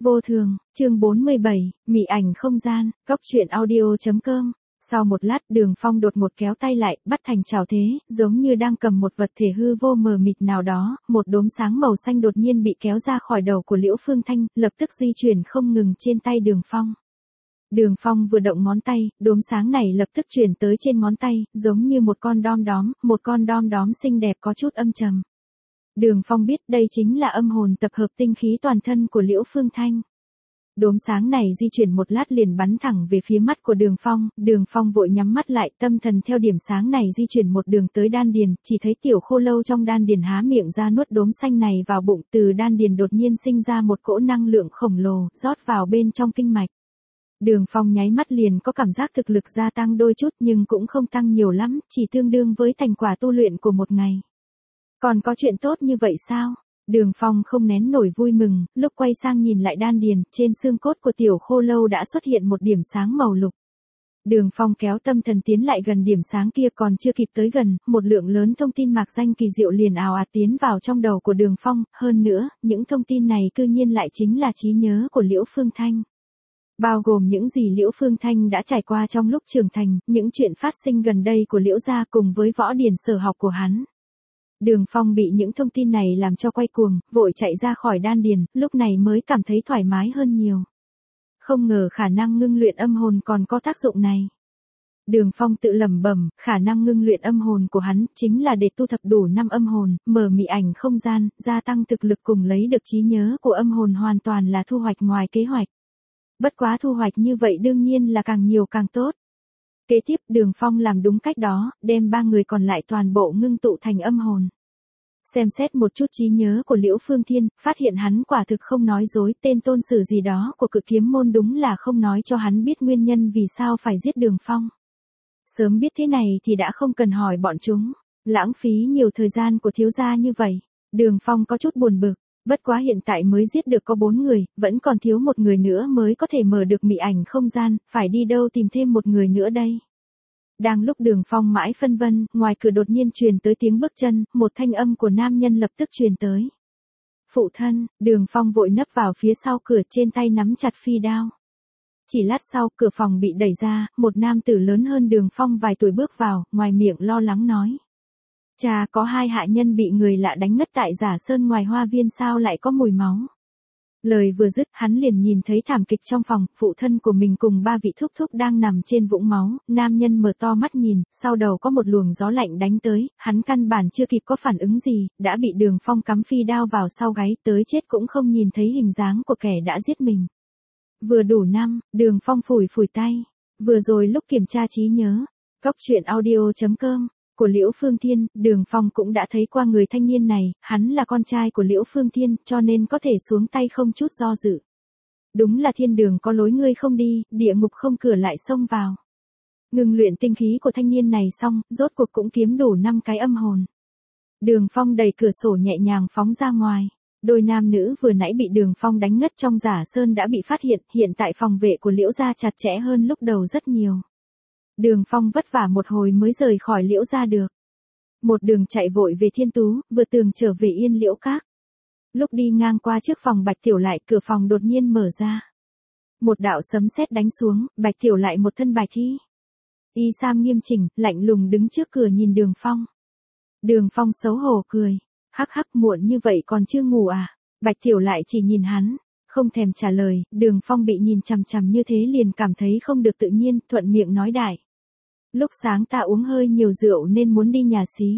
Vô thường, chương 47, mị ảnh không gian, góc truyện audio.com. Sau một lát Đường Phong đột ngột kéo tay lại, bắt thành chào thế, giống như đang cầm một vật thể hư vô mờ mịt nào đó, một đốm sáng màu xanh đột nhiên bị kéo ra khỏi đầu của Liễu Phương Thanh, lập tức di chuyển không ngừng trên tay Đường Phong. Đường Phong vừa động ngón tay, đốm sáng này lập tức chuyển tới trên ngón tay, giống như một con đom đóm xinh đẹp có chút âm trầm. Đường Phong biết đây chính là âm hồn tập hợp tinh khí toàn thân của Liễu Phương Thanh. Đốm sáng này di chuyển một lát liền bắn thẳng về phía mắt của Đường Phong vội nhắm mắt lại, tâm thần theo điểm sáng này di chuyển một đường tới đan điền, chỉ thấy tiểu khô lâu trong đan điền há miệng ra nuốt đốm xanh này vào bụng, từ đan điền đột nhiên sinh ra một cỗ năng lượng khổng lồ, rót vào bên trong kinh mạch. Đường Phong nháy mắt liền có cảm giác thực lực gia tăng đôi chút nhưng cũng không tăng nhiều lắm, chỉ tương đương với thành quả tu luyện của một ngày. Còn có chuyện tốt như vậy sao? Đường Phong không nén nổi vui mừng, lúc quay sang nhìn lại đan điền, trên xương cốt của tiểu khô lâu đã xuất hiện một điểm sáng màu lục. Đường Phong kéo tâm thần tiến lại gần điểm sáng kia, còn chưa kịp tới gần, một lượng lớn thông tin mạc danh kỳ diệu liền ào ạt tiến vào trong đầu của Đường Phong, hơn nữa, những thông tin này cư nhiên lại chính là trí nhớ của Liễu Phương Thanh. Bao gồm những gì Liễu Phương Thanh đã trải qua trong lúc trưởng thành, những chuyện phát sinh gần đây của Liễu gia cùng với võ điển sở học của hắn. Đường Phong bị những thông tin này làm cho quay cuồng, vội chạy ra khỏi đan điền, lúc này mới cảm thấy thoải mái hơn nhiều. Không ngờ khả năng ngưng luyện âm hồn còn có tác dụng này. Đường Phong tự lẩm bẩm, khả năng ngưng luyện âm hồn của hắn chính là để tu thập đủ 5 âm hồn, mở mị ảnh không gian, gia tăng thực lực cùng lấy được trí nhớ của âm hồn hoàn toàn là thu hoạch ngoài kế hoạch. Bất quá thu hoạch như vậy đương nhiên là càng nhiều càng tốt. Kế tiếp Đường Phong làm đúng cách đó, đem 3 người còn lại toàn bộ ngưng tụ thành âm hồn. Xem xét một chút trí nhớ của Liễu Phương Thiên, phát hiện hắn quả thực không nói dối, tên tôn sử gì đó của Cực Kiếm môn đúng là không nói cho hắn biết nguyên nhân vì sao phải giết Đường Phong. Sớm biết thế này thì đã không cần hỏi bọn chúng, lãng phí nhiều thời gian của thiếu gia như vậy. Đường Phong có chút buồn bực, bất quá hiện tại mới giết được có 4 người, vẫn còn thiếu một người nữa mới có thể mở được mị ảnh không gian, phải đi đâu tìm thêm một người nữa đây. Đang lúc Đường Phong mãi phân vân, ngoài cửa đột nhiên truyền tới tiếng bước chân, một thanh âm của nam nhân lập tức truyền tới. Phụ thân, Đường Phong vội nấp vào phía sau cửa, trên tay nắm chặt phi đao. Chỉ lát sau, cửa phòng bị đẩy ra, một nam tử lớn hơn Đường Phong vài tuổi bước vào, ngoài miệng lo lắng nói. Cha, có 2 hạ nhân bị người lạ đánh ngất tại Giả Sơn ngoài hoa viên, sao lại có mùi máu. Lời vừa dứt, hắn liền nhìn thấy thảm kịch trong phòng, phụ thân của mình cùng 3 vị thúc thúc đang nằm trên vũng máu, nam nhân mở to mắt nhìn, sau đầu có một luồng gió lạnh đánh tới, hắn căn bản chưa kịp có phản ứng gì, đã bị Đường Phong cắm phi đao vào sau gáy, tới chết cũng không nhìn thấy hình dáng của kẻ đã giết mình. Vừa đủ năm, Đường Phong phủi tay, vừa rồi lúc kiểm tra trí nhớ, góc truyện audio.com. Của Liễu Phương Thiên, Đường Phong cũng đã thấy qua người thanh niên này, hắn là con trai của Liễu Phương Thiên, cho nên có thể xuống tay không chút do dự. Đúng là thiên đường có lối ngươi không đi, địa ngục không cửa lại xông vào. Ngừng luyện tinh khí của thanh niên này xong, rốt cuộc cũng kiếm đủ 5 cái âm hồn. Đường Phong đẩy cửa sổ nhẹ nhàng phóng ra ngoài. Đôi nam nữ vừa nãy bị Đường Phong đánh ngất trong Giả Sơn đã bị phát hiện tại phòng vệ của Liễu gia chặt chẽ hơn lúc đầu rất nhiều. Đường Phong vất vả một hồi mới rời khỏi Liễu gia được. Một đường chạy vội về Thiên Tú, vừa tường trở về Yên Liễu Các. Lúc đi ngang qua trước phòng Bạch Tiểu Lại, cửa phòng đột nhiên mở ra. Một đạo sấm sét đánh xuống, Bạch Tiểu Lại một thân bạch y. Y sam nghiêm chỉnh, lạnh lùng đứng trước cửa nhìn Đường Phong. Đường Phong xấu hổ cười. Hắc hắc, muộn như vậy còn chưa ngủ à? Bạch Tiểu Lại chỉ nhìn hắn, không thèm trả lời. Đường Phong bị nhìn chằm chằm như thế liền cảm thấy không được tự nhiên, thuận miệng nói đại. Lúc sáng ta uống hơi nhiều rượu nên muốn đi nhà xí.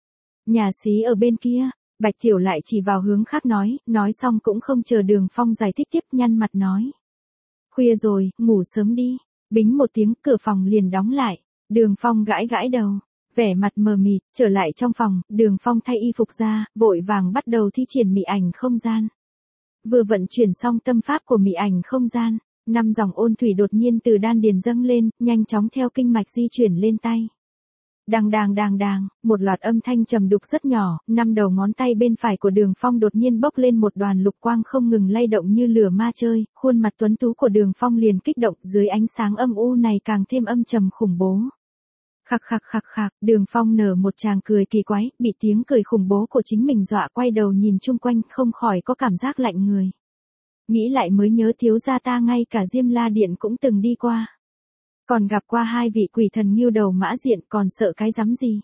Nhà xí ở bên kia, Bạch Tiểu Lại chỉ vào hướng khác nói xong cũng không chờ Đường Phong giải thích tiếp, nhăn mặt nói. Khuya rồi, ngủ sớm đi. Bính một tiếng, cửa phòng liền đóng lại. Đường Phong gãi đầu, vẻ mặt mờ mịt, trở lại trong phòng, Đường Phong thay y phục ra, vội vàng bắt đầu thi triển mị ảnh không gian. Vừa vận chuyển xong tâm pháp của mị ảnh không gian, 5 dòng ôn thủy đột nhiên từ đan điền dâng lên, nhanh chóng theo kinh mạch di chuyển lên tay. Đàng đàng, một loạt âm thanh trầm đục rất nhỏ, 5 đầu ngón tay bên phải của Đường Phong đột nhiên bốc lên một đoàn lục quang không ngừng lay động như lửa ma chơi, khuôn mặt tuấn tú của Đường Phong liền kích động, dưới ánh sáng âm u này càng thêm âm trầm khủng bố. Khạc, Đường Phong nở một tràng cười kỳ quái, bị tiếng cười khủng bố của chính mình dọa, quay đầu nhìn chung quanh, không khỏi có cảm giác lạnh người. Nghĩ lại mới nhớ thiếu gia ta ngay cả Diêm La Điện cũng từng đi qua. Còn gặp qua hai vị quỷ thần nghêu đầu mã diện, còn sợ cái rắm gì.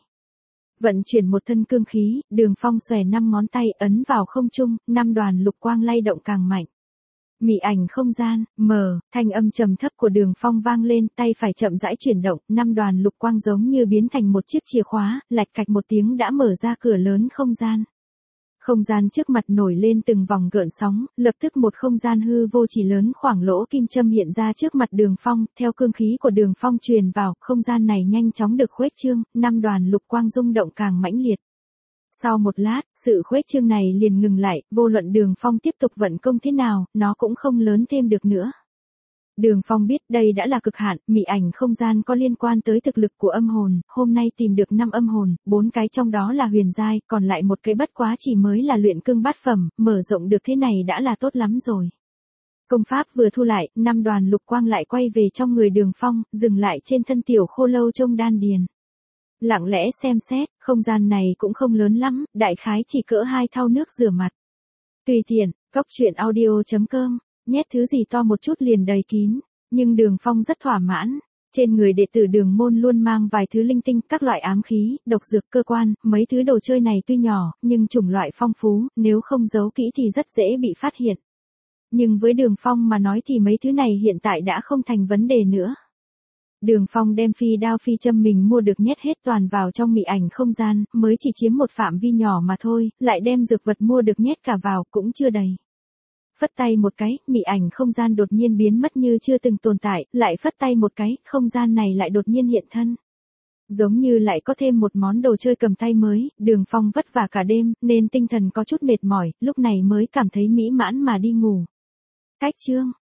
Vận chuyển một thân cương khí, Đường Phong xòe 5 ngón tay ấn vào không trung, 5 đoàn lục quang lay động càng mạnh. Mị ảnh không gian, mở, thanh âm trầm thấp của Đường Phong vang lên, tay phải chậm rãi chuyển động, 5 đoàn lục quang giống như biến thành một chiếc chìa khóa, lạch cạch một tiếng đã mở ra cửa lớn không gian. Không gian trước mặt nổi lên từng vòng gợn sóng, lập tức một không gian hư vô chỉ lớn khoảng lỗ kim châm hiện ra trước mặt Đường Phong, theo cương khí của Đường Phong truyền vào, không gian này nhanh chóng được khuếch trương, 5 đoàn lục quang rung động càng mãnh liệt. Sau một lát, sự khuếch trương này liền ngừng lại, vô luận Đường Phong tiếp tục vận công thế nào, nó cũng không lớn thêm được nữa. Đường Phong biết đây đã là cực hạn, mị ảnh không gian có liên quan tới thực lực của âm hồn, hôm nay tìm được 5 âm hồn, 4 cái trong đó là huyền giai, còn lại một cái bất quá chỉ mới là luyện cương bát phẩm, mở rộng được thế này đã là tốt lắm rồi. Công pháp vừa thu lại, 5 đoàn lục quang lại quay về trong người Đường Phong, dừng lại trên thân tiểu khô lâu trong đan điền. Lặng lẽ xem xét, không gian này cũng không lớn lắm, đại khái chỉ cỡ 2 thau nước rửa mặt. Tùy tiện, coctruyện.audio.com, nhét thứ gì to một chút liền đầy kín, nhưng Đường Phong rất thỏa mãn. Trên người đệ tử Đường môn luôn mang vài thứ linh tinh, các loại ám khí, độc dược, cơ quan, mấy thứ đồ chơi này tuy nhỏ, nhưng chủng loại phong phú, nếu không giấu kỹ thì rất dễ bị phát hiện. Nhưng với Đường Phong mà nói thì mấy thứ này hiện tại đã không thành vấn đề nữa. Đường Phong đem phi đao phi châm mình mua được nhét hết toàn vào trong mị ảnh không gian, mới chỉ chiếm một phạm vi nhỏ mà thôi, lại đem dược vật mua được nhét cả vào cũng chưa đầy. Phất tay một cái, mị ảnh không gian đột nhiên biến mất như chưa từng tồn tại, lại phất tay một cái, không gian này lại đột nhiên hiện thân. Giống như lại có thêm một món đồ chơi cầm tay mới, Đường Phong vất vả cả đêm, nên tinh thần có chút mệt mỏi, lúc này mới cảm thấy mỹ mãn mà đi ngủ. Cách chương